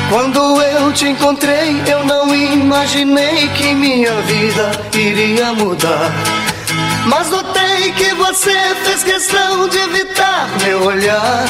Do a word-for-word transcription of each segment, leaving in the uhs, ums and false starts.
Quando eu te encontrei, eu não imaginei que minha vida iria mudar. Mas notei que você fez questão de evitar meu olhar.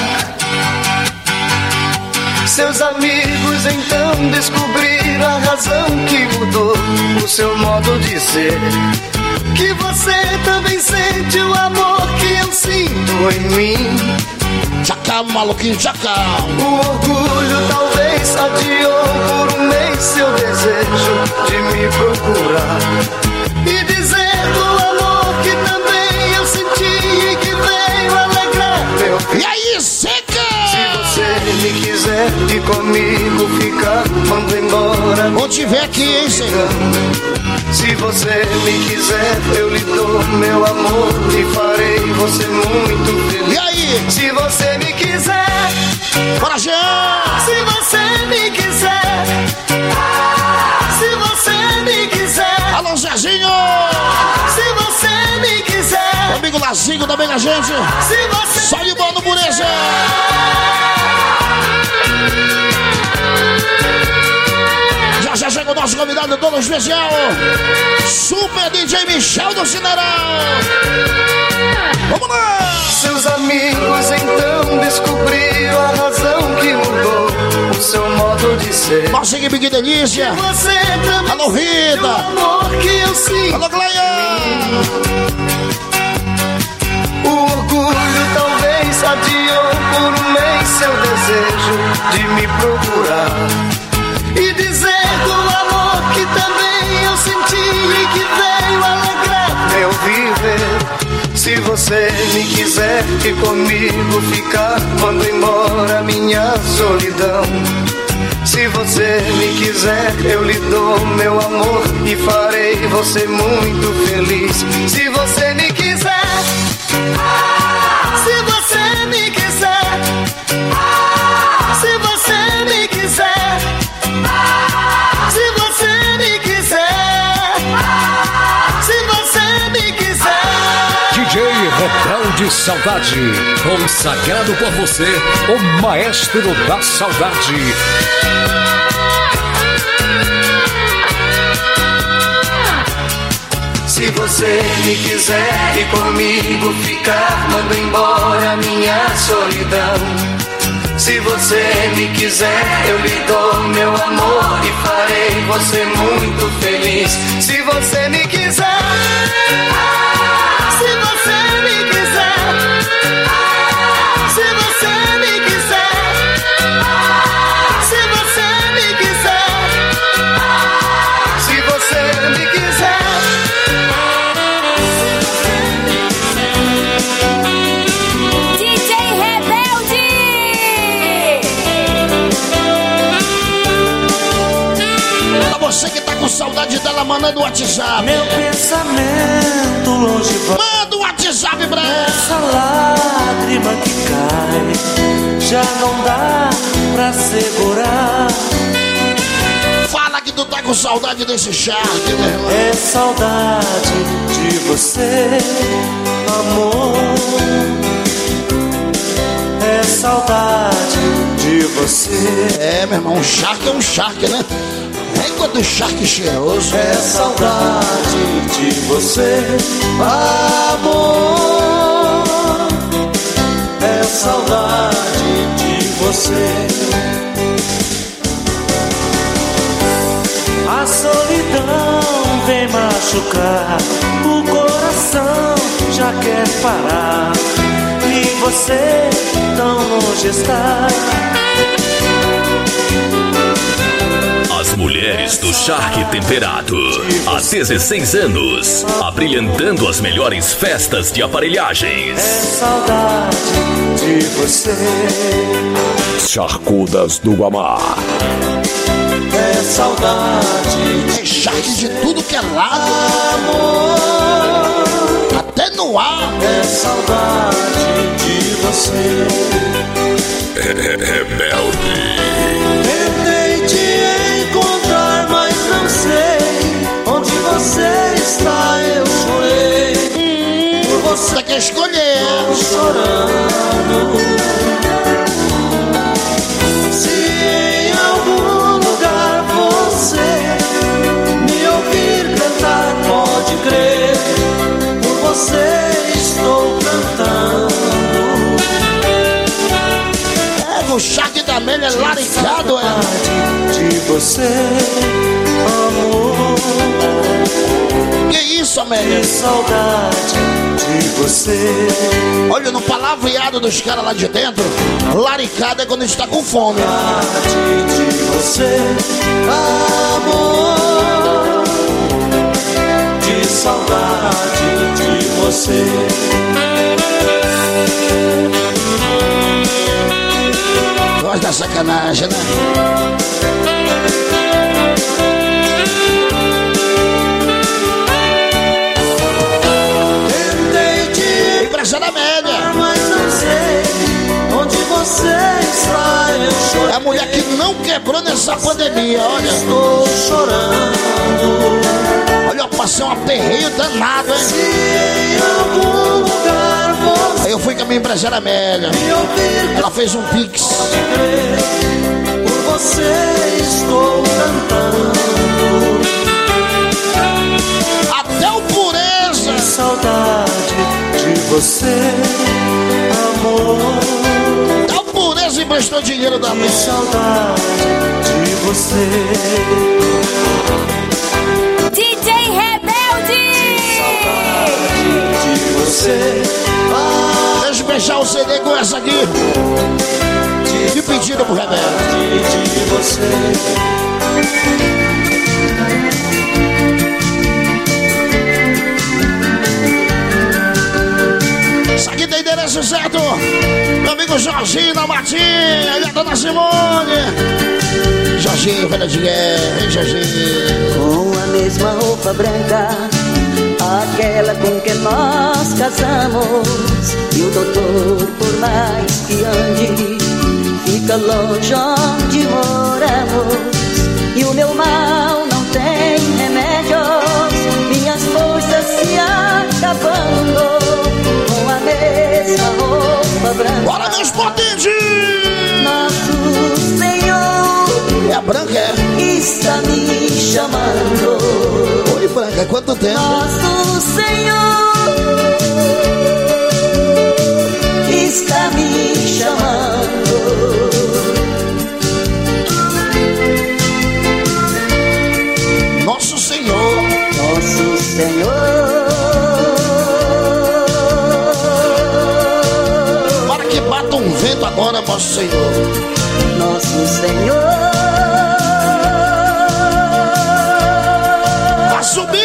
Seus amigos então descobriram a razão que mudou o seu modo de ser. Que você também sente o amor que eu sinto em mim. Tchacão, maluquinho, tchacão. O orgulho talvez adiou por um mês seu desejo de me procurar e dizer do amor que também eu senti e que veio alegrar meu fim. E aí, seca? Se você me quiser e comigo ficar, mando embora. Onde tiver aqui, hein, seca? Se você me quiser, eu lhe dou meu amor e farei você muito feliz. E aí? Se você me quiser, bora, Jean! Se você me quiser, se você me quiser, alô, Zezinho! Se você me quiser, meu amigo Lazinho também com a gente. Se você só de boa no Bureza. Já já chega o nosso convidado todo especial, Super D J Michel do Cineirão. Vamos lá! Seus amigos então descobriram a razão que mudou o seu modo de ser. Nossa equipe, que delícia! Você também alô, Rita! O amor que eu sinto. Alô, Cleia! O orgulho talvez adiou por um mês seu desejo de me procurar e dizer do amor que também eu senti e que veio alegrar meu viver. Se você me quiser e comigo ficar, mando embora minha solidão. Se você me quiser, eu lhe dou meu amor e farei você muito feliz. Se você me quiser, se você me quiser, se você me quiser, se você me quiser, se você me quiser. D J Rebelde Saudade, consagrado por você, o maestro da saudade. Se você me quiser e comigo ficar, mando embora minha solidão. Se você me quiser, eu lhe dou meu amor e farei você muito feliz. Se você me quiser, se você me quiser, se você me quiser, se você me quiser, se você me quiser. D J Rebelde! Pra você que tá com saudade dela, manda no WhatsApp. Meu pensamento longe vai. Manda o WhatsApp pra ela. Essa lágrima que cai já não dá pra segurar. Fala que tu tá com saudade desse charque, meu irmão. É saudade de você, amor. É saudade de você. É, meu irmão, um charque é um charque, né? É quando o charque cheiroso. É saudade de você, amor. É saudade de você. A solidão vem machucar, o coração já quer parar e você tão longe está. As mulheres do Charque Temperado, há dezesseis anos, abrilhantando as melhores festas de aparelhagens. É saudade de você. Charcudas do Guamá. É saudade. É charque de tudo que é lado, Amor, até no ar. é saudade de você. Rebelde. Tentei te encontrar, mas não sei onde você está. Eu chorei por você. Você quer escolher. Chorando. Se em algum O charque da Amélia é laricado, é? De você, amor. Que isso, Amélia? Que saudade de você. Olha, no palavreado dos caras lá de dentro, laricado é quando a gente tá com fome. Saudade de você, amor. De saudade de você. Gosta da sacanagem, né? Tentei te Empresa da média. mas não sei onde você está. Eu chorei. É a mulher que não quebrou nessa pandemia, olha. Estou chorando. Olha, eu passei um aperreio danado, Se hein? em algum lugar você Aí eu fui com a minha empresária média. me ouvir, Ela fez um pix. por você estou cantando. Até o Pureza. Que saudade de você, amor. Até o Pureza emprestou dinheiro da Que minha. saudade de você. D J Rebelde! De você, Deixa eu fechar o C D com essa aqui. De pedido pro Rebelde. de você. Isso aqui tem endereço certo. Meu amigo Jorginho da Martinha e a dona Simone. Jorginho, velho de guerra, hein, Jorginho? Com a mesma roupa branca, aquela com que nós casamos. E o doutor, por mais que ande, fica longe onde moramos. E o meu mal não tem remédios, minhas forças se acabando. Com a mesma roupa branca, Bora, meus potentes! nosso Senhor É a branca, é? está me chamando. Oi, branca, quanto tempo? Nosso Senhor está me chamando. Nosso Senhor. Nosso Senhor. Para que bata um vento agora, nosso Senhor. Nosso Senhor. A subir!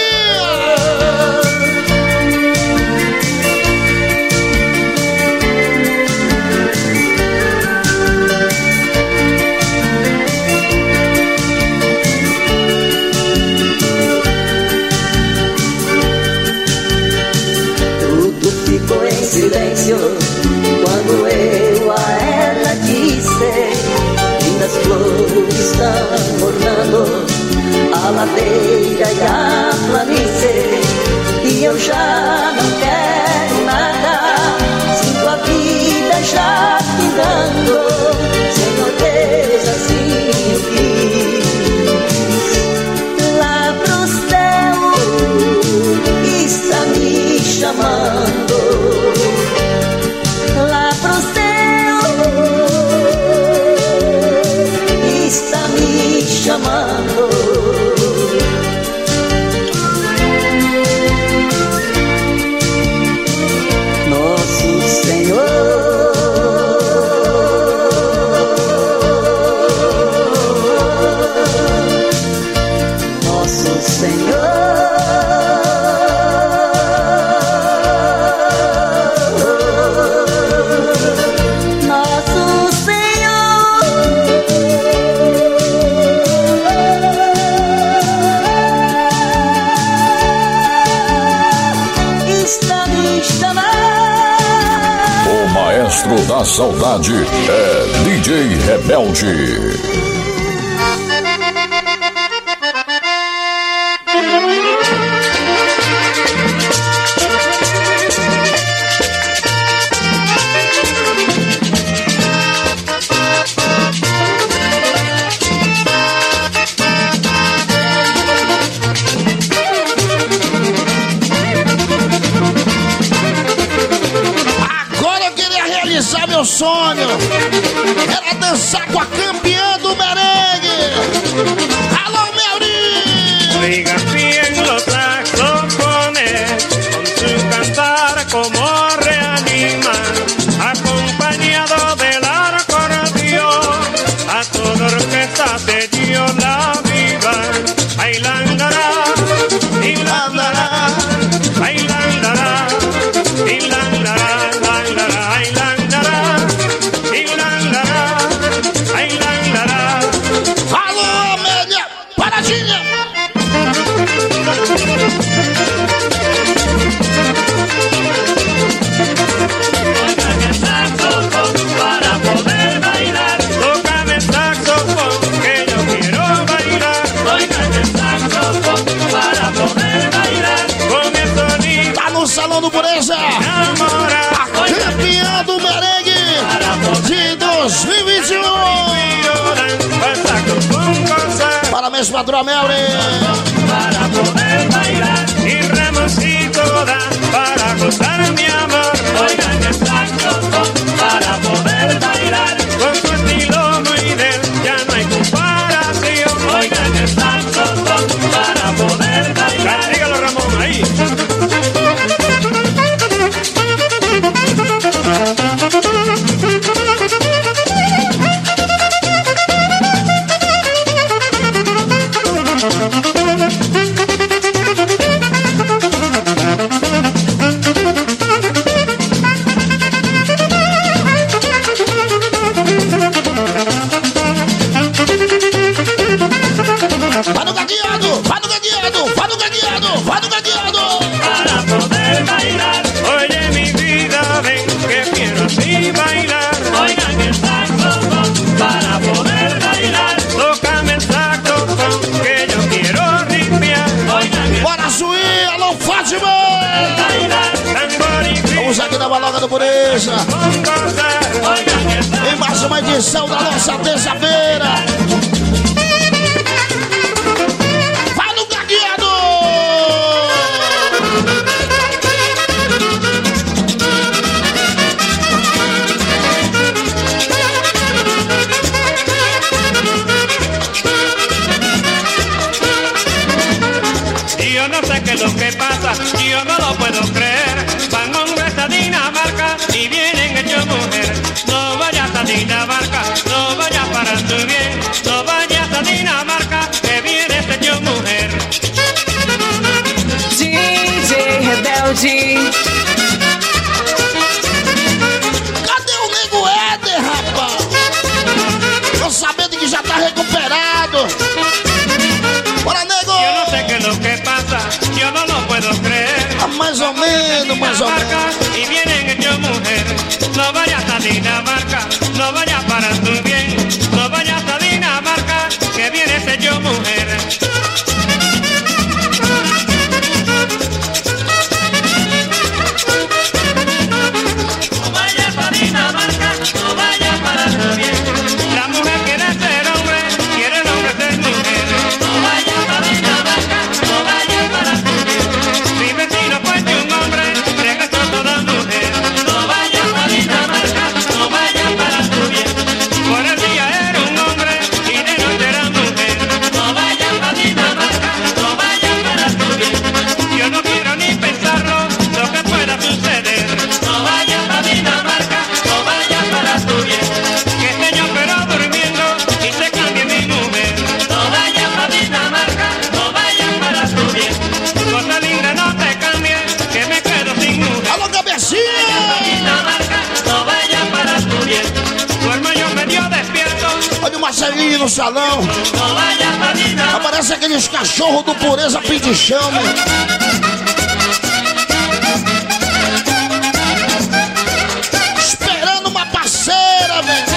Tudo ficou em silêncio quando eu a ela disse: lindas flores estão ornando a ladeira e a planície, e eu já não quero nada, sinto a vida já findando. Senhor Deus, assim eu quis. Lá pro céu está me chamando. Lá pro céu está me chamando. Nosso Senhor. Nosso Senhor. Nosso Senhor está me chamando. O maestro da saudade é D J Rebelde. Agora eu queria realizar meu sonho. Ela dançar com a campeã do merengue. Alô, Melri! Oiga bien los saxofones, con su cantar como reanima, acompañado del acordeón, a toda orquesta se dio la viva. Bailandará, bailandará, bailandará, bailandará, bailandará, bailandará, bailandará, bailandará. Alô, média, paradinha! Tócame el saxofón para poder bailar. Tócame el saxofón que yo quiero bailar. Tócame el saxofón para poder bailar. Con el sonido Tá no Salão do Pureza, enamorar. a campeã do merengue de dois mil e vinte e um. El saxofón gozar Parabéns, patroa Melri. para poder bailar. Y Ramoncito da para gozar mi amor. Oigan el saxofón para poder bailar. Con su estilo muy del ya no hay comparación. Oigan el saxofón para poder bailar. Dígalo, Ramón, ahí. Vai no gagueado, vai no gagueado, vai no gagueado, vai no gagueado. Para poder bailar. Oye, mi vida, ven que quiero así bailar. Oigan el saxofón para poder bailar. Tócame el saxofón que yo quiero rimpear. Oigan el Bora, Suí, alô, Fátima. bailar. Tambor y Vamos aqui na Baloga do Pureza, con gozar. Oigan el em mais uma edição da nossa terça-feira. Vai no gagueado. Yo no sé qué es lo que pasa, yo no lo puedo creer. Van hombres a Dinamarca y vienen hechos mujer. No vayas a Dinamarca, no vayas para tu bien. No vayas a Dinamarca, que vienes hecho mujer. D J Rebelde. Cadê o Nego Éder, rapaz? Tô sabendo que já tá recuperado. Bora, Nego! Yo no sé qué es lo que pasa, yo no lo puedo creer. Ah, mais ou menos, mais ou menos. Dinamarca y vienen hechos mujer. No vayas a Dinamarca, no vayas para tu bien. No vayas a Dinamarca, que vienes hecho mujer. No vayas a Dinamarca, no vayas para tu bien. La mujer quiere ser hombre, quiere el hombre ser mujer. No vayas a Dinamarca, no vayas para tu bien. Mi vecino fue un hombre, regresó toda mujer. No vayas a Dinamarca, no vayas para tu bien. Por el día era un hombre y de noche era mujer. No vayas a Dinamarca, no vayas para tu bien. Yo no quiero ni pensarlo, lo que pueda suceder. No vayas a Dinamarca, no vayas para tu bien. Que esté yo pero durmiendo y se cambie mi mujer. No vayas a Dinamarca, no vayas para tu bien. Cosa linda, no te cambies, que me quedo sin mujer. Alô, cabecinha! Dinamarca, no vayas para tu bien. Duermo yo medio despierto. Olha o Marcelinho no salão. No vayas a Dinamarca. Aparece aqueles cachorros do Pureza pedichão, meu. Esperando uma parceira, velho.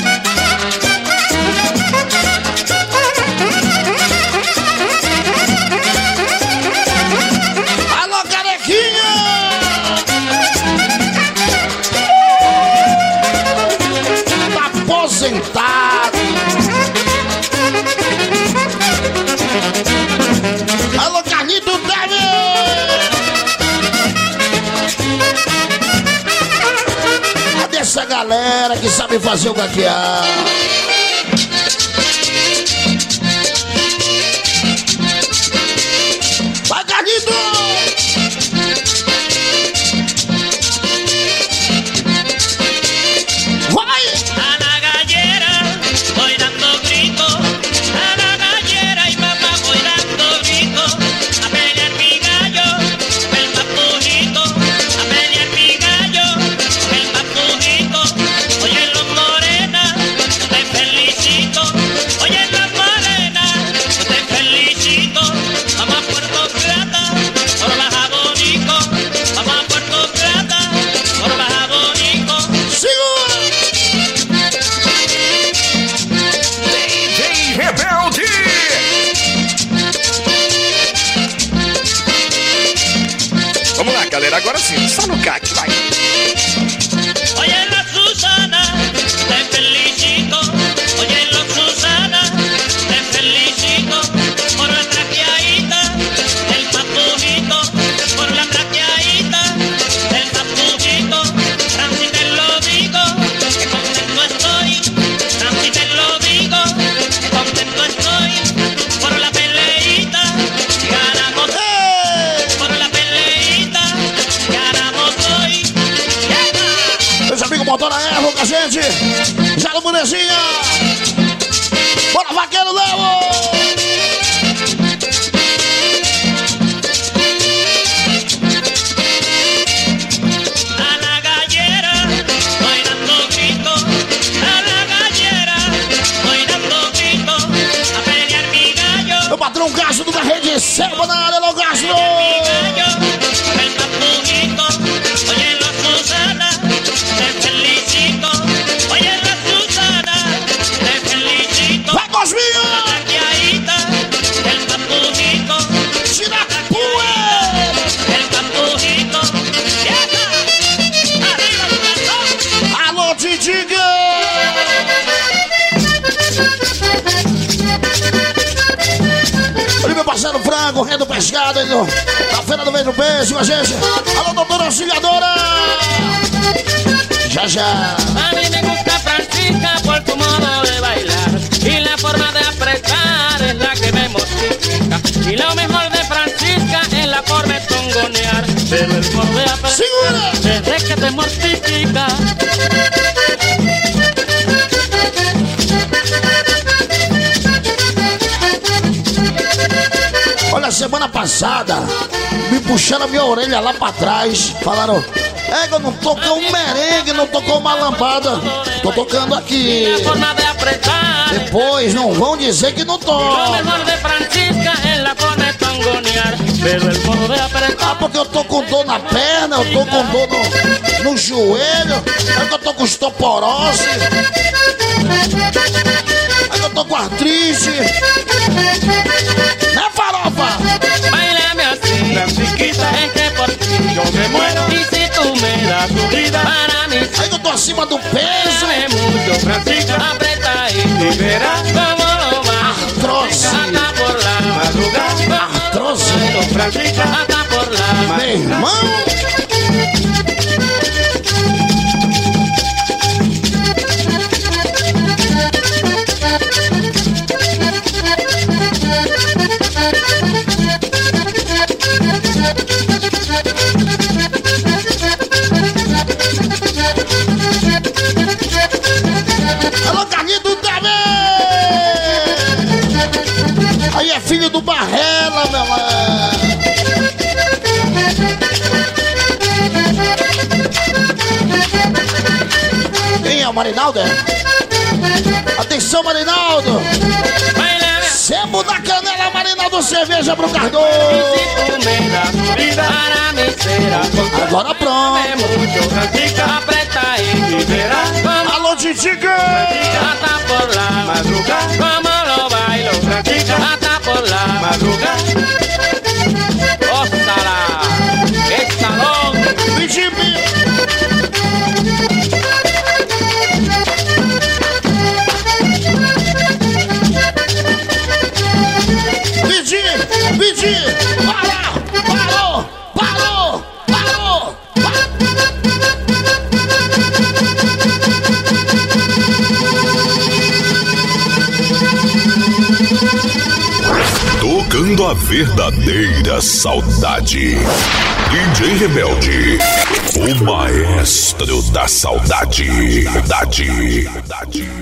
Alô, carequinha! Tá aposentado. Alô, Carlito Deve! Cadê essa galera que sabe sabe fazer o gaguear. Vai, Carlito! Vai! A la gallera voy dando grito, a la gallera y mamá voy dando grito, a pelear mi gallo, el papujito, a pelear mi gallo, el papujito. Oye los morenas, yo te felicito, oye los morenas, yo te felicito. Vamos a Puerto Plata, por Baja Bonico, vamos a Puerto Plata, por Baja Bonico. D J Rebelde. Vamos lá, galera, agora sim, só no C A C, vai. Oye la Susana, te felicito. Oye la Susana, te felicito. Por la traqueadita del papujito, por la traqueadita del papujito. Francis te lo digo, que contento estoy. Francis te lo digo, que contento estoy. Por la peleita, ganamos. Por la peleita, ganamos hoy. Meus amigos, motora erro com a gente. Já no Munezinha. Bora, vaqueiro, Léo! A la gallera voy dando grito, a la gallera voy dando grito, a pelear mi gallo, Meu patrão Castro do Rede Selva na área, Alô Castro! mi gallo, el papujito. Oye la Susana, te felicito. Oye la Susana, te felicito. Vai, Cosminha! Traqueadita del papujito, Tira poeira! el papujito. ¡Vieja! ¡Arriba tu cantón! Alô, Tidiga! Olha meu parceiro Franco, Rei do Pescado, aí do- da Feira do Vez do Peixe, com a gente. Alô, doutora auxiliadora! Já, já! A mí me gusta Francisca por tu modo de bailar y la forma de apretar es la que me mortifica. Y lo mejor de Francisca es la forma de tongonear, pero el modo de apretar Segura! desde que te mortifica. Olha, semana passada, me puxaram a minha orelha lá pra trás. Falaram, é que eu não tocou um merengue, não tocou uma lambada. Tô tocando aqui. La forma de apretar, Depois não vão dizer que não lo toca. mejor de Francisca es la forma de tongonear, pero el modo de Ah, apretar. porque eu tô com dor na perna, eu tô com dor no, no joelho, é que eu tô com osteoporose, é que eu tô com artrite. Né, farofa? Bailame así, Francisquita, es que por ti yo me muero. Y si tú me das tu vida, para mí Aí que eu tô acima do peso. es mucho, Francisca. Aprieta y verás cómo lo vas. Artrose. Hasta por la madrugada. Artrose. Bailo, Francisca, hasta por la Meu irmão. Alô, Carlito também! Aí é filho do Barrela, meu mano. Quem é o Marinaldo? é? Atenção, Marinaldo! Bailame Sebo na canela, Marinaldo, cerveja pro Cardoso! si tú me das tu vida, para mí será porque Agora pronto! es mucho, Francisca. Aprieta y verás cómo Alô, Titica! hasta por la madrugada. Como lo bailo, Francisca, hasta por la madrugada. ¡Ósala! ¡Qué salón! Bichipi! Pedi! Pedi! Para! Parou! Parou! Parou! matando a verdadeira saudade. D J Rebelde, o maestro da saudade. Saudade. Saudade.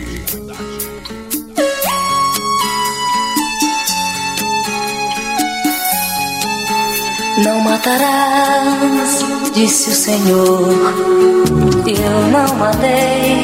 Não matarás, disse o Senhor, e eu não matei.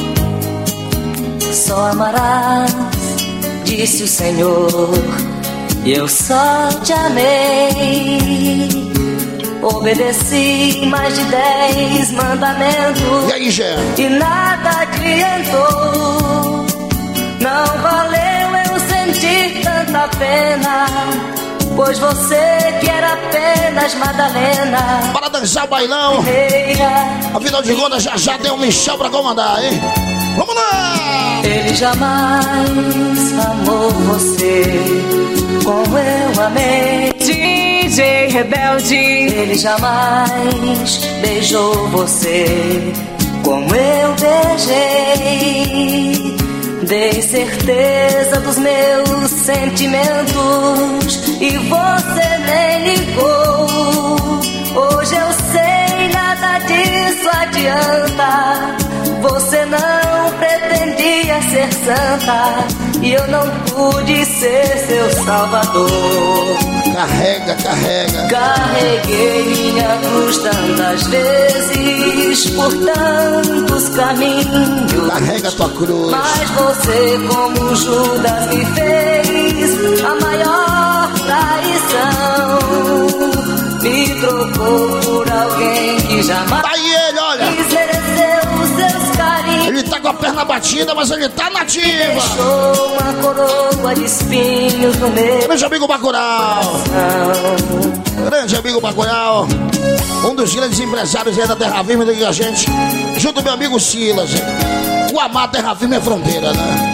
Só amarás, disse o Senhor, e eu só te amei. Obedeci mais de dez mandamentos, e aí, Gê? E nada adiantou. Não valeu eu sentir tanta pena, pois você que era apenas Madalena. Para dançar o bailão. Afinal de contas, já já tem um Michel pra comandar, hein? Vamos lá! Ele jamais amou você como eu amei. D J Rebelde. Ele jamais beijou você como eu beijei. Dei certeza dos meus sentimentos e você nem ligou. Hoje eu sei, nada disso adianta. Você não pretendia ser santa e eu não pude ser seu salvador. Carrega, carrega. Carreguei minha cruz tantas vezes por tantos caminhos. Carrega tua cruz. Mas você, como Judas, me fez a maior traição. Me trocou por alguém que jamais tá aí ele, olha. mereceu os seus carinhos. Ele tá com a perna batida, mas ele tá nativa. Deixou uma coroa de espinhos no meu grande amigo Bacurau. Grande amigo Bacurau. Um dos grandes empresários aí da Terra Firme aqui com a gente. Junto ao meu amigo Silas. O amar Terra Firme é fronteira, né?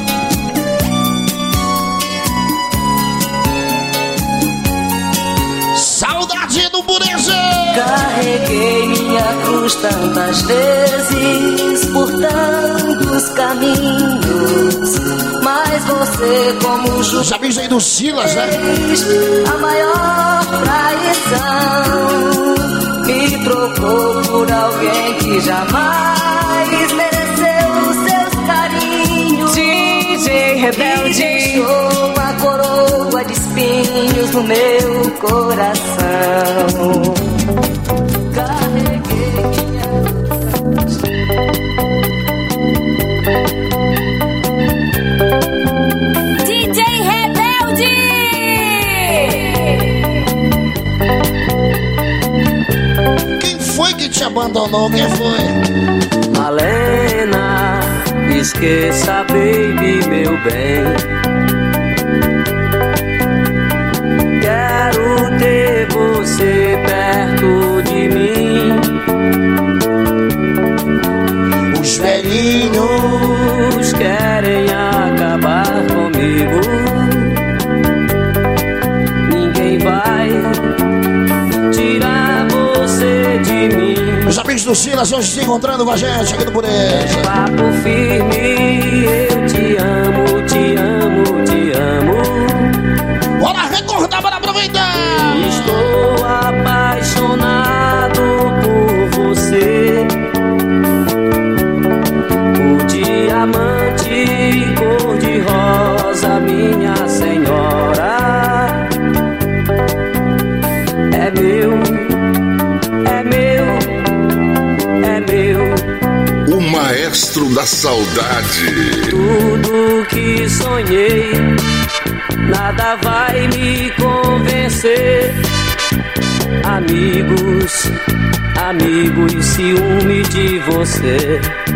Saudade do Pureza. Carreguei minha cruz tantas vezes por tantos caminhos, mas você, como os amigos aí do Silas, né? A maior traição. Me trocou por alguém que jamais mereceu os seus carinhos. D J Rebelde. Deixou uma coroa de espinhos no meu coração. Carreguei minha D J Rebelde. Quem foi que te abandonou? Quem foi? Malena, esqueça, baby, meu bem. Quero ter você perto de mim. Os velhinhos querem acabar comigo. Ninguém vai tirar você de mim. Os amigos do Silas hoje se encontrando com a gente aqui do Pureza. Papo firme, eu te amo, te amo, te amo. Bora recordar, bora aproveitar. Estou apaixonado por você. O diamante cor de rosa, minha senhora. É meu, é meu, é meu. O maestro da saudade. Tudo que sonhei, nada vai me convencer. Amigos, amigos, ciúme de você.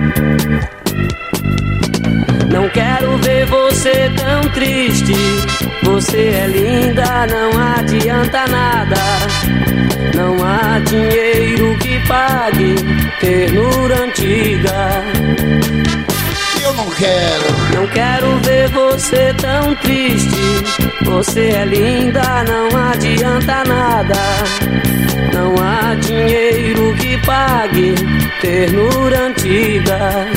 Não quero ver você tão triste. Você é linda, não adianta nada. Não há dinheiro que pague ternura antiga. Eu não quero. Não quero ver você tão triste. Você é linda, não adianta nada. Não há dinheiro que pague ternura antiga.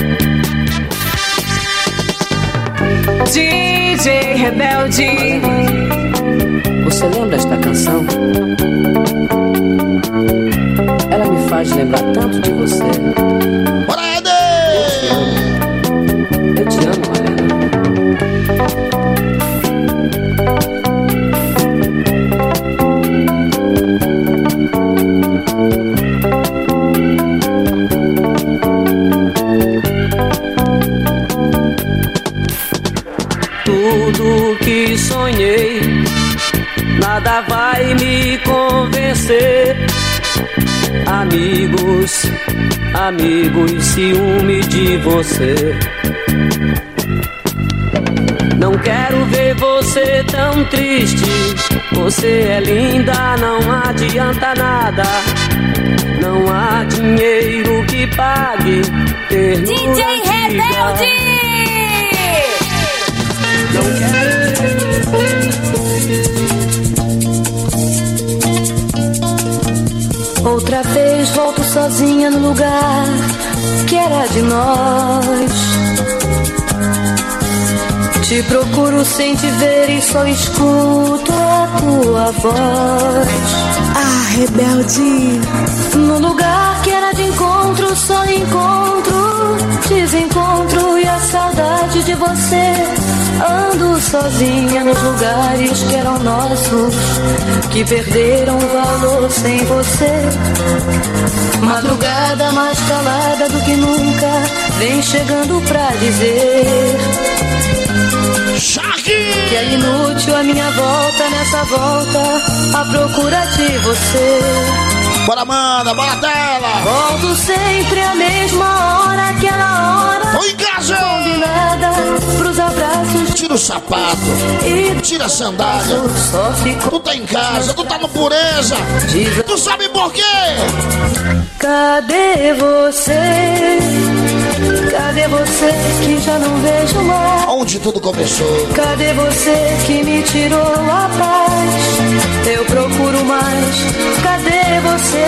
D J Rebelde. Você lembra esta canção? Ela me faz lembrar tanto de você. Bora, Eder! Eu te amo, Mariana. Tudo que sonhei, nada vai me convencer. Amigos, amigos, ciúme de você. Não quero ver você tão triste. Você é linda, não adianta nada. Não há dinheiro que pague ter D J Rebelde! Não quero. Outra vez volto sozinha no lugar que era de nós. Te procuro sem te ver e só escuto a tua voz. Ah, rebelde. No lugar que era de encontro, só encontro desencontro e a saudade de você. Ando sozinha nos lugares que eram nossos, que perderam valor sem você. Madrugada mais calada do que nunca vem chegando pra dizer que é inútil a minha volta nessa volta à procura de você. Bora, Amanda, bora dela! Volto sempre à mesma hora, aquela hora Tô em casa! combinada pros abraços. Tira o sapato, E tira a sandália. só ficou. Tu tá em casa, tu tá no pureza. Tu sabe por quê? Cadê você? Cadê você que já não vejo mais? Onde tudo começou? Cadê você que me tirou a paz? Eu procuro mais. Cadê você?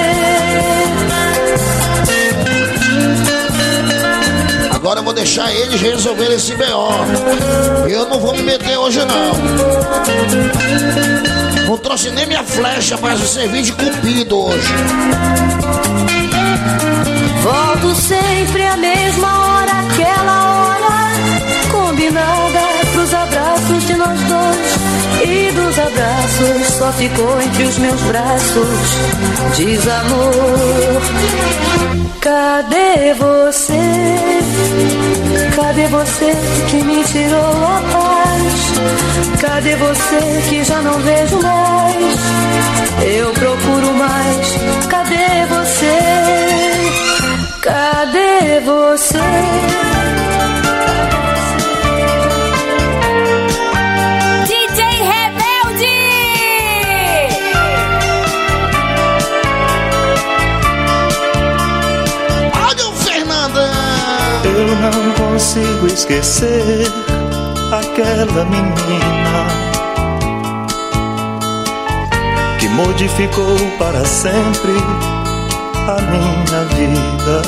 Agora eu vou deixar eles resolver esse B O. Eu não vou me meter hoje não. Não trouxe nem minha flecha para servir de cupido hoje. Volto sempre à mesma hora, aquela hora combinada pros abraços de nós dois. E dos abraços só ficou entre os meus braços desamor. Cadê você? Cadê você que me tirou a paz? Cadê você que já não vejo mais? Eu procuro mais. Cadê você? Cadê você? D J Rebelde! Olha o Fernandão! Eu não consigo esquecer aquela menina que modificou para sempre a minha vida.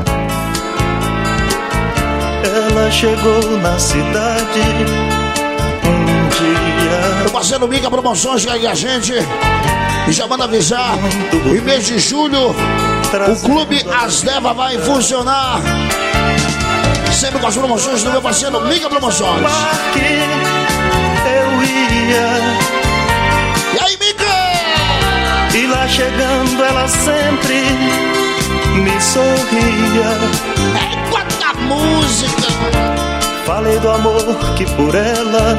Ela chegou na cidade um dia. Eu passei no Mica Promoções que aí a gente e já manda avisar. Em mês de julho, o Clube Asdeva vai funcionar. Sempre com as promoções do meu parceiro Mica Promoções. Parque eu ia. E aí, Mica? E lá chegando ela sempre me sorria. É quanta música! Falei do amor que por ela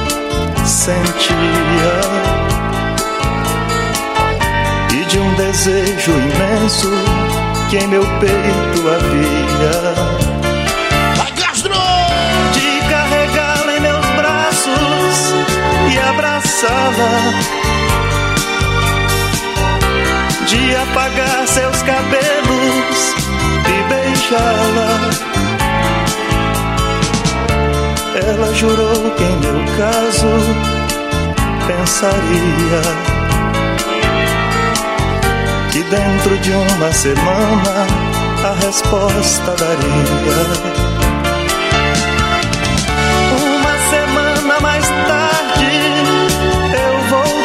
sentia e de um desejo imenso que em meu peito havia. Vai, Castro! De carregá-la em meus braços e abraçá-la, de apagar seus cabelos e beijá-la. Ela jurou que em meu caso pensaria que dentro de uma semana a resposta daria. Uma semana mais tarde eu voltei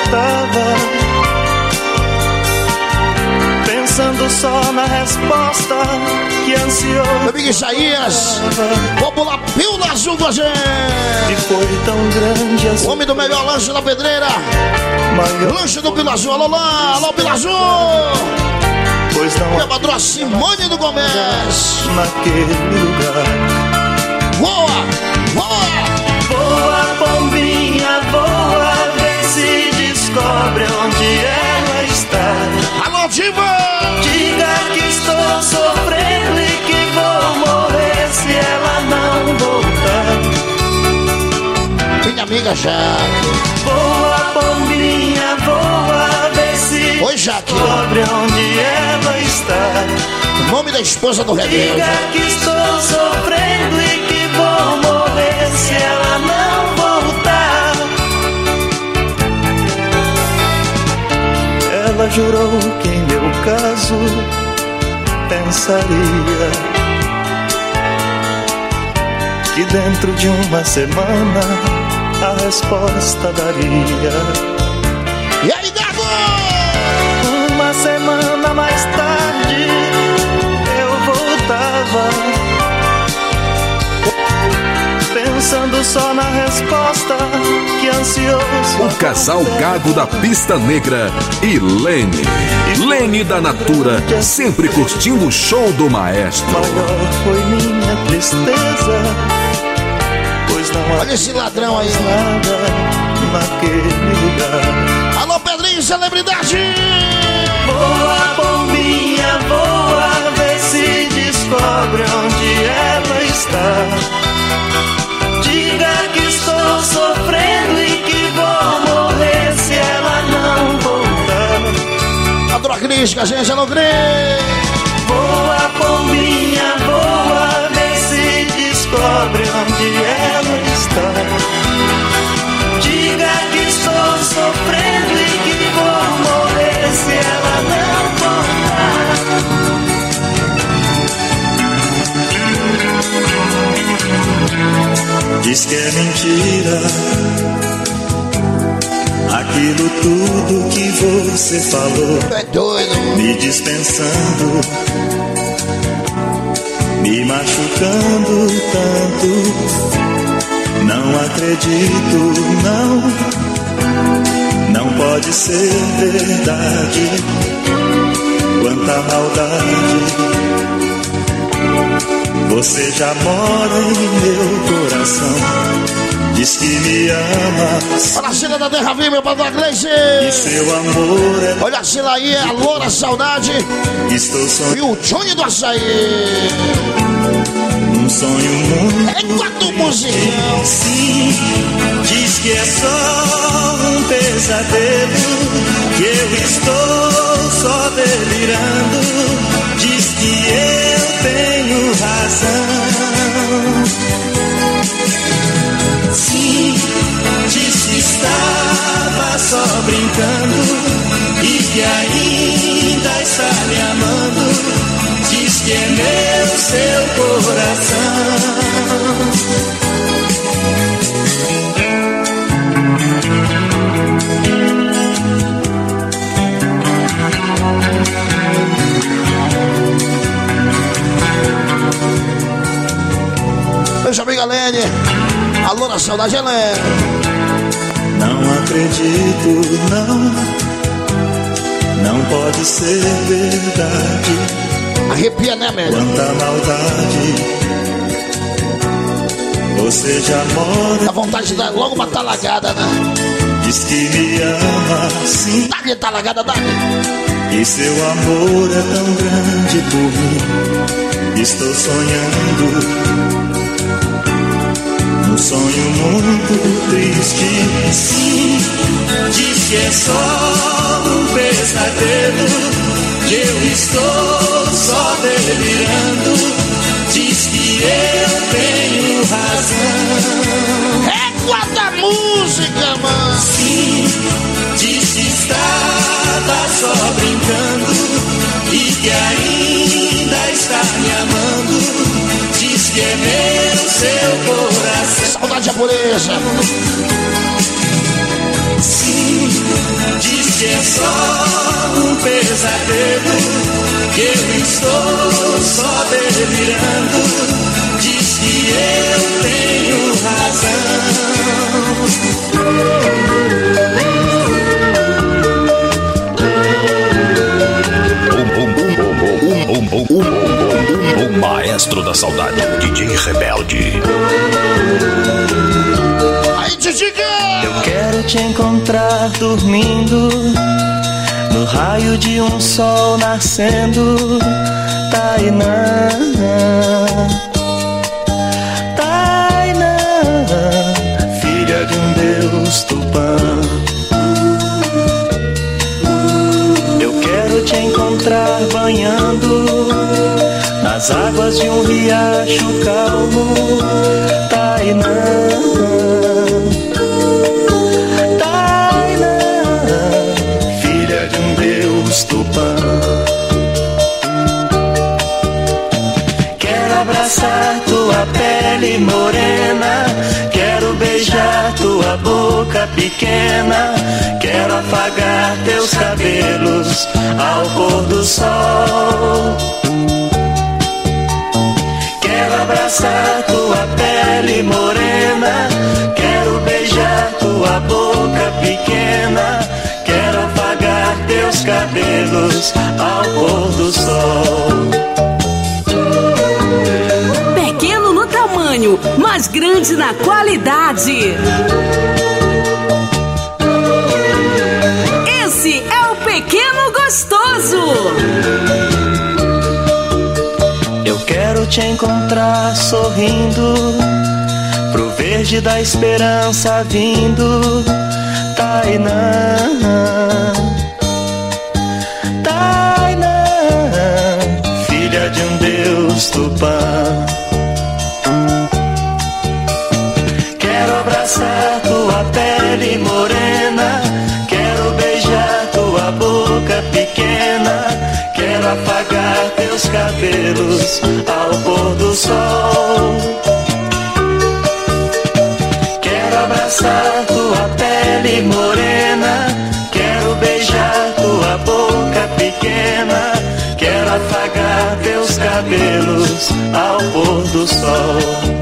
resposta que ansiou. Meu amigo Isaías, vamos lá, Pílula Azul com a gente. E foi tão grande a o homem do melhor lanche da pedreira. maior Lanche do Pílula Azul, alô lá, alô Pílula Azul. Pois não Minha patroa Simone do Comércio. naquele lugar. Voa, voa. Voa, pombinha, voa, vê se descobre onde ela está. Alô, Diva. Diga que estou sofrendo e que vou morrer se ela não voltar. Minha amiga Jaque. Voa, pombinha, voa, vê se Oi, Jaque. descobre onde ela está. O nome da esposa do Rebelde. Diga que estou sofrendo e que vou morrer se ela não voltar. Ela jurou que em meu caso pensaria que dentro de uma semana a resposta daria. E aí, Dago? Uma semana mais tarde eu voltava, pensando só na resposta que ansioso. O casal Gago da Pista Negra e Lene. Lene da Natura, sempre curtindo o show do maestro. Maior foi minha tristeza, pois não há Olha esse ladrão aí. nada naquele lugar. Alô, Pedrinho, celebridade. Voa, pombinha, voa, vê se descobre onde ela está. Diga que estou sofrendo e que vou morrer se ela não voltar. Adoro Cris, com a gente, alô, Cris. Voa, pombinha, voa, vê se descobre onde ela está. Diga que estou sofrendo e que vou morrer se ela não voltar. Diz que é mentira aquilo tudo que você falou. É doido. Me dispensando, me machucando tanto. Não acredito, não. Não pode ser verdade. Quanta maldade. Você já mora em meu coração. Diz que me ama. Olha a Sheila da Terra Viva, meu padrão Gleice. E seu amor é. Olha a Sheila aí, a Loura Saudade. Estou sonhando. E o Johnny do Açaí. Um sonho muito. É quatro musicão. Sim, diz que é só um pesadelo. Que eu estou só delirando. Diz que eu tenho razão. Sim, diz que estava só brincando e que ainda está me amando. Diz que é meu seu coração. Beijo, amiga Lene. Alô, na saudade, Helene. Não acredito, não. Não pode ser verdade. Arrepia, né, velho? Quanta maldade. Você já mora. Dá vontade de dar logo uma talagada, né? Diz que me ama, sim. Dá-lhe talagada, dá. E seu amor é tão grande por mim. Estou sonhando um sonho muito triste. Sim, diz que é só um pesadelo. Que eu estou só delirando. Diz que eu tenho razão. É quanta música, mano. Sim, diz que estava só brincando e que ainda está me amando. Diz que é meu seu coração. Saudade japonesa. Sim, diz que é só um pesadelo, que eu estou só delirando. Diz que eu tenho razão. O maestro da saudade, D J Rebelde. Aí, Titica! Eu quero te encontrar dormindo, no raio de um sol nascendo. Tainã, Tainã, filha de um deus Tupã. Eu quero te encontrar banhando nas águas de um riacho calmo. Tainã, Tainã, filha de um deus Tupã. Quero abraçar tua pele morena, quero beijar tua boca pequena, quero afagar teus cabelos ao pôr do sol. Quero abraçar tua pele morena, quero beijar tua boca pequena, quero afagar teus cabelos ao pôr do sol. Pequeno no tamanho, mas grande na qualidade. Esse é o Pequeno Gostoso. Eu quero te encontrar sorrindo pro verde da esperança vindo. Tainã, Tainã, filha de um deus Tupã. Quero abraçar tua pele morena, quero beijar tua boca pequena, quero afagar teus cabelos ao pôr do sol. Quero abraçar tua pele morena, quero beijar tua boca pequena, quero afagar teus cabelos ao pôr do sol.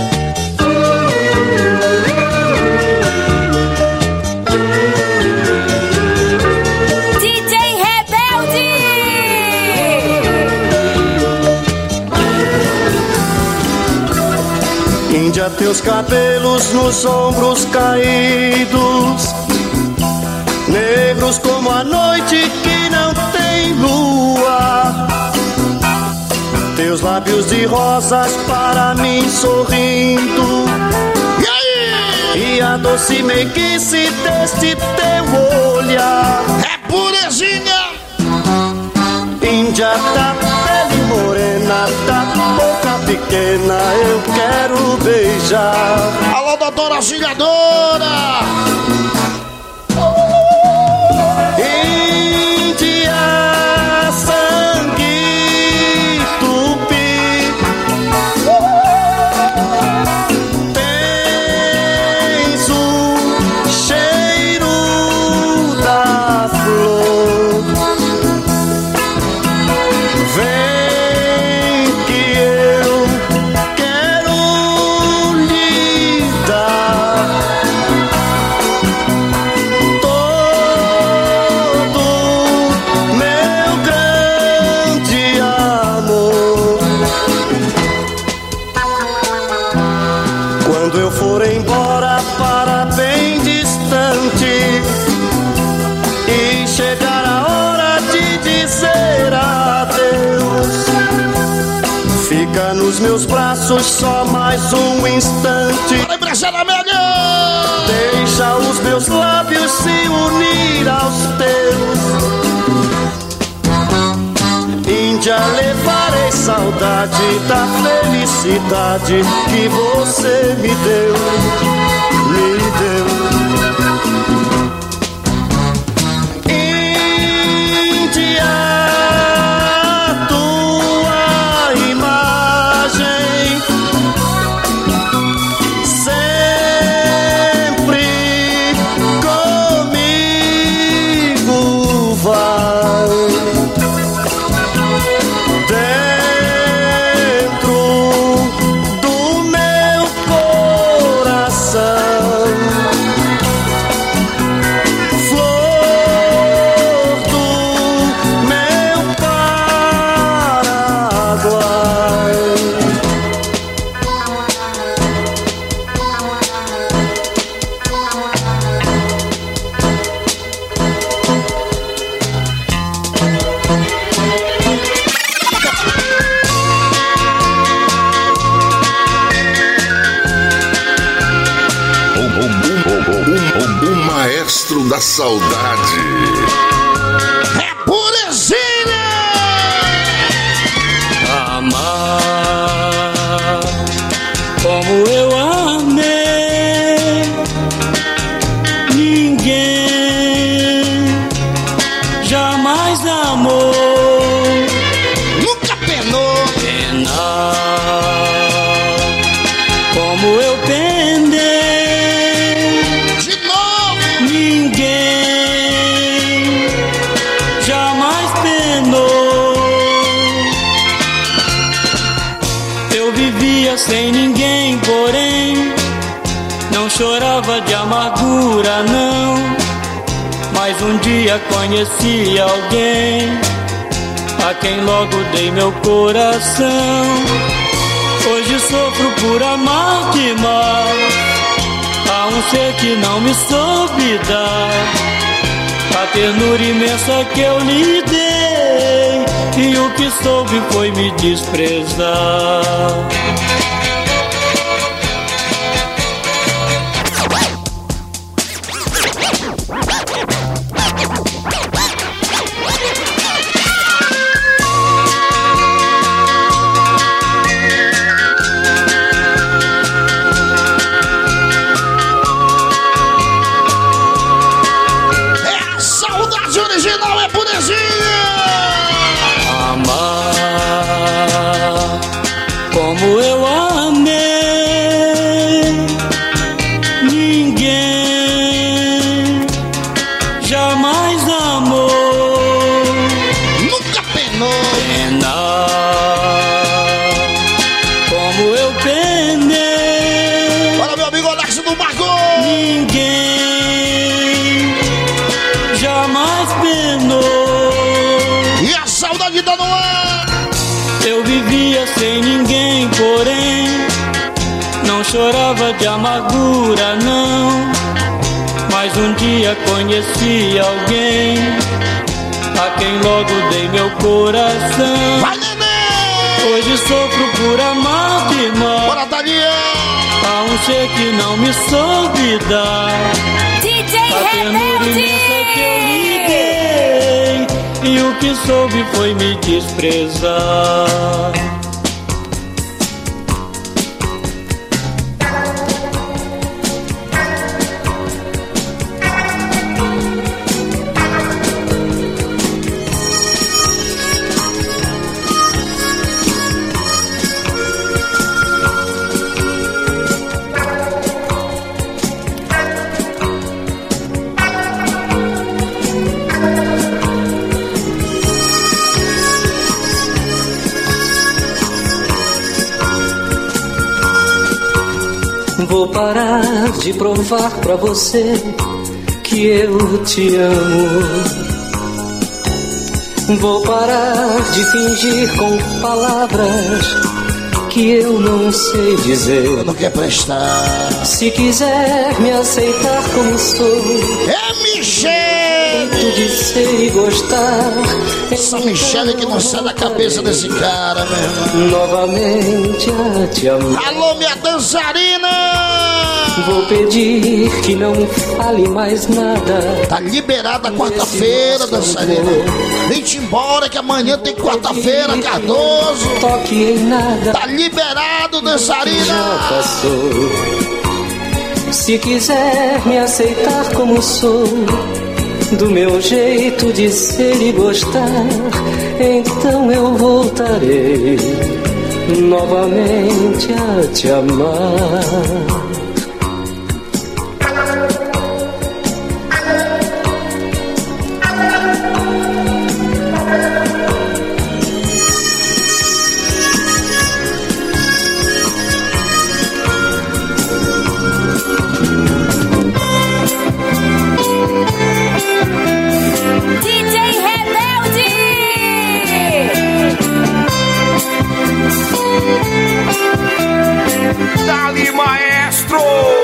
Índia, teus cabelos nos ombros caídos, negros como a noite que não tem lua. Teus lábios de rosas para mim sorrindo, e aí? E a doce meiguice deste teu olhar. É purezinha! Índia da pele morena, da boca pequena, eu quero beijar. Alô, doutora auxiliadora! Índia, sangue tupi, tens o cheiro da flor. Vem que eu quero lhe dar todo meu grande amor. Quando eu for embora para bem distante e chegar a hora de dizer adeus, fica nos meus braços só mais um instante. Deixa os meus lábios se unir aos teus. Índia, levarei saudade da felicidade que você me deu, me deu. Sempre Maestro da Saudade. É purezinha! Amar como eu amei, ninguém jamais amou. Nunca penou. Penar como eu penei, de novo. Ninguém jamais penou. Eu vivia sem ninguém, porém não chorava de amargura, não. Mas um dia conheci alguém a quem logo dei meu coração. Hoje sofro por amar demais a um ser que não me soube dar a ternura imensa que eu lhe dei, e o que soube foi me desprezar. Como eu amei, ninguém jamais amou. Nunca penou. Penar como eu penei. Olha meu amigo Alex do Marco. Ninguém jamais penou. E a saudade tá no ar. Eu vivia sem ninguém, porém não chorava de amargura, não. Mas um dia conheci alguém a quem logo dei meu coração. Vai, neném! Hoje sofro por amar demais. Bora, Thalia! A um ser que não me soube dar D J a ternura imensa que eu lhe dei, e o que soube foi me desprezar. Vou parar de provar pra você que eu te amo. Vou parar de fingir com palavras que eu não sei dizer. Não quer prestar. Se quiser me aceitar como sou, é Michele de ser e gostar. Essa Michele que não sai da cabeça desse cara, meu irmão. Novamente a te amar. Alô, minha dançarina! Vou pedir que não fale mais nada. Tá liberada quarta-feira, dançarina. Vem-te embora que amanhã tem quarta-feira, Cardoso. Toque em nada. Tá liberado, dançarina. Já passou. Se quiser me aceitar como sou, do meu jeito de ser e gostar, então eu voltarei novamente a te amar. Dali, maestro!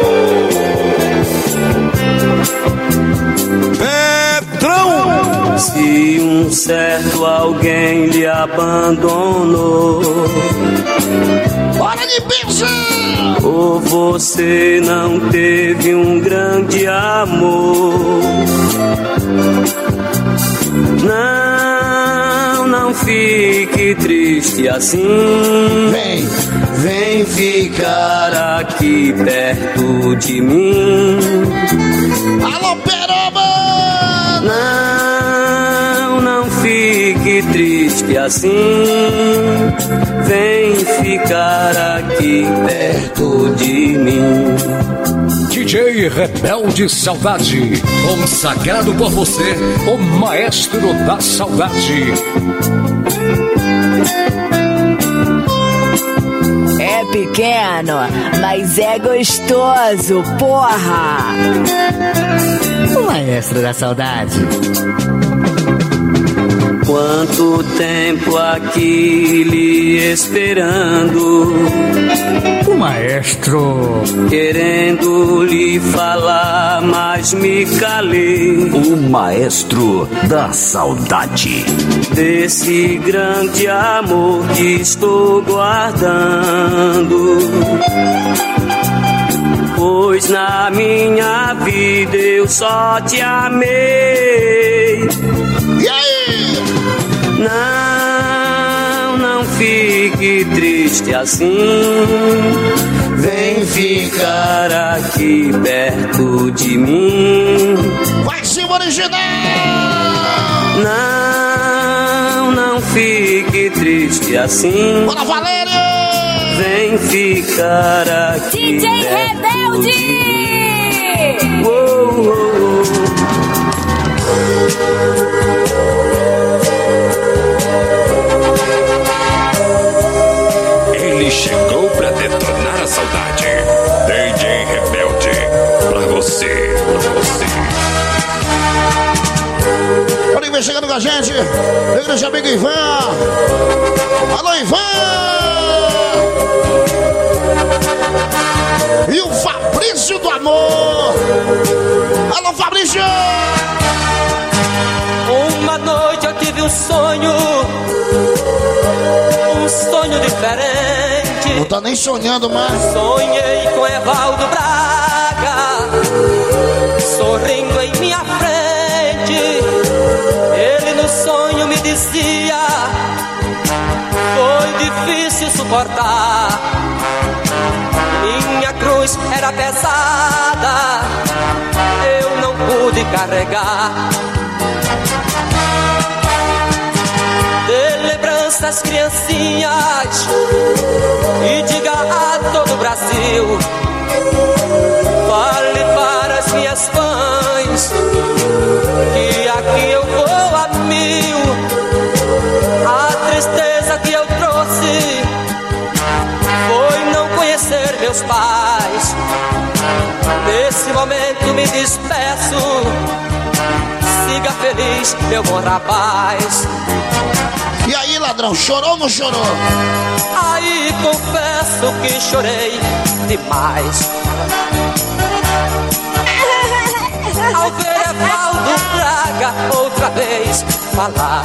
Pedrão! Se um certo alguém lhe abandonou, bora de pensar! ou você não teve um grande amor, fique triste assim. Vem, vem ficar aqui perto de mim. Alô, Peroba! Não, não fique triste assim. Vem ficar aqui perto de mim. D J Rebelde Saudade, consagrado por você, o maestro da saudade. É pequeno, mas é gostoso, porra! O maestro da saudade. Quanto tempo aqui lhe esperando, o maestro querendo lhe falar, mas me calei. O maestro da saudade. Desse grande amor que estou guardando, pois na minha vida eu só te amei. E aí? Não, não fique triste assim. Vem ficar aqui perto de mim. Vai ser original! Não, não fique triste assim. Bora, Valério! Vem ficar aqui D J perto Rebelde! de... Uou, uou, uou. Ele chegou pra detonar a saudade. D J Rebelde, pra você, pra você. Olha, vem chegando com a gente, meu grande amigo Ivan. Alô, Ivan! E o Fabrício do Amor. Alô, Fabrício! Uma noite eu tive um sonho, um sonho diferente. Não tá nem sonhando mais. Sonhei com Evaldo Braga, sorrindo em minha frente. Ele no sonho me dizia: foi difícil suportar, minha cruz era pesada, eu não pude carregar. De lembranças, criancinhas, e diga a todo o Brasil, fale para as minhas fãs, que aqui eu vou a mil. A tristeza que eu trouxe foi não conhecer meus pais. Nesse momento me despeço, siga feliz, meu bom rapaz. E aí, ladrão, chorou ou não chorou? Aí confesso que chorei demais ao ver Evaldo Braga outra vez falar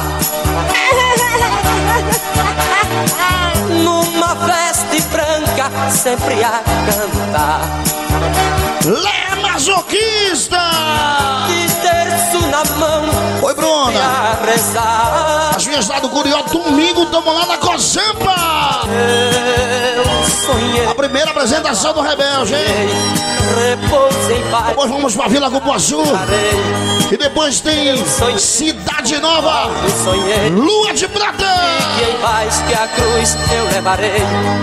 numa veste branca, sempre a cantar. Lé masoquista! De terço na mão. Oi, Bruna. A rezar. As minhas lá do Curió, domingo, tamo lá na Cozampa. Eu sonhei. A primeira apresentação do Rebelde, hein? Repouso em paz. Depois vamos pra Vila Cupuaçu. E depois tem Cidade Nova. Lua de Prata. E em paz que a cruz eu levarei.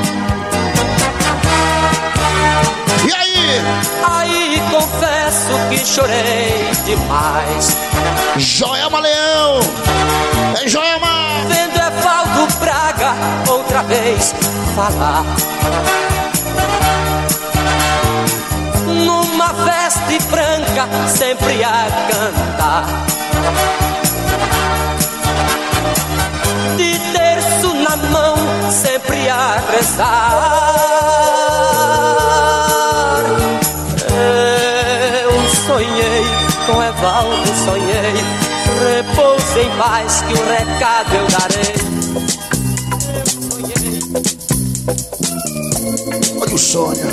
E aí? Aí confesso que chorei demais. Joelma Leão. Ei, Joelma. Vendo Evaldo Braga outra vez falar numa veste branca, sempre a cantar. De terço na mão, sempre a rezar. Eu sonhei com Evaldo, sonhei. Repouse em paz que o recado eu darei. Olha o sonho.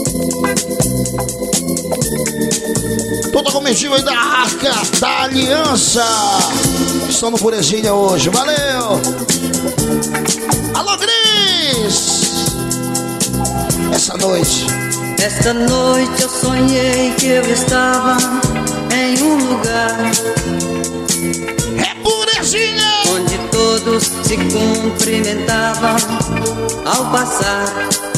Toda a comitiva aí da Arca da Aliança estão no Furezinha hoje. Valeu! Alô, Cris! Essa noite. Esta noite eu sonhei que eu estava em um lugar. É purezinha! Onde todos se cumprimentavam ao passar.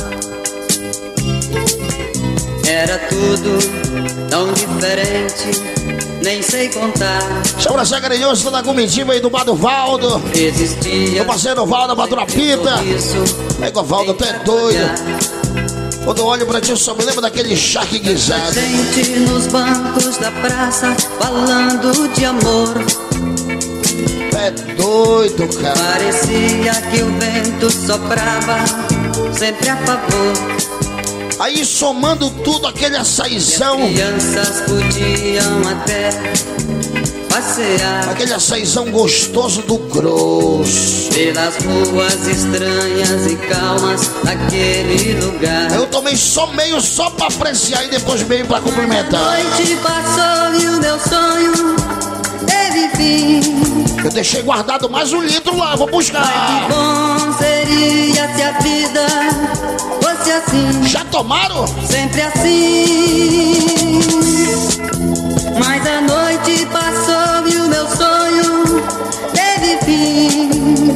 Era tudo tão diferente, nem sei contar. Chama essa carinhosa toda a comitiva aí do Bar do Valdo. Existia. Meu parceiro Valdo, Batura Pita. É que o Valdo até é doido. Quando eu olho pra ti, eu só me lembro daquele charque guisado. Gente nos bancos da praça, falando de amor. É doido, cara. Parecia que o vento soprava sempre a favor. Aí somando tudo, aquele açaizão. As crianças podiam até passear. Aquele açaizão gostoso do grosso. Pelas ruas estranhas e calmas daquele lugar. Eu tomei só meio só pra apreciar e depois meio pra cumprimentar. A noite passou e o meu sonho teve fim. Eu deixei guardado mais um litro lá, vou buscar. Ai, que bom seria se a vida fosse assim. Já tomaram? Sempre assim. Mas a noite passou e o meu sonho teve fim.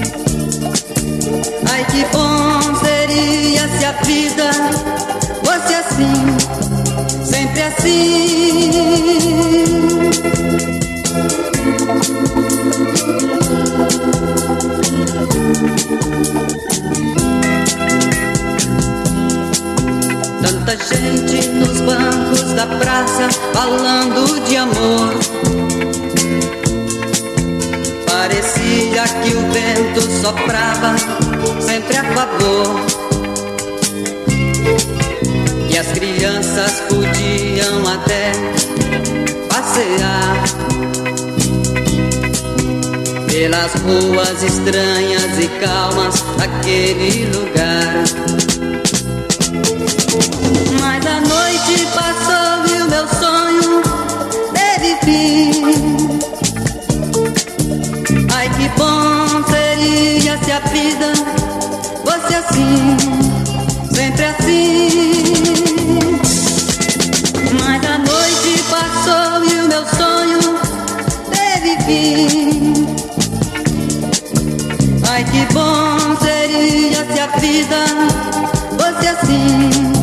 Ai, que bom seria se a vida fosse assim. Sempre assim. Tanta gente nos bancos da praça falando de amor. Parecia que o vento soprava sempre a favor. E as crianças podiam até passear pelas ruas estranhas e calmas daquele lugar. Mas a noite passou e o meu sonho teve fim. Ai, que bom seria se a vida fosse assim, sempre assim. Mas a noite passou e o meu sonho teve fim. Ai, que bom seria se a vida fosse assim.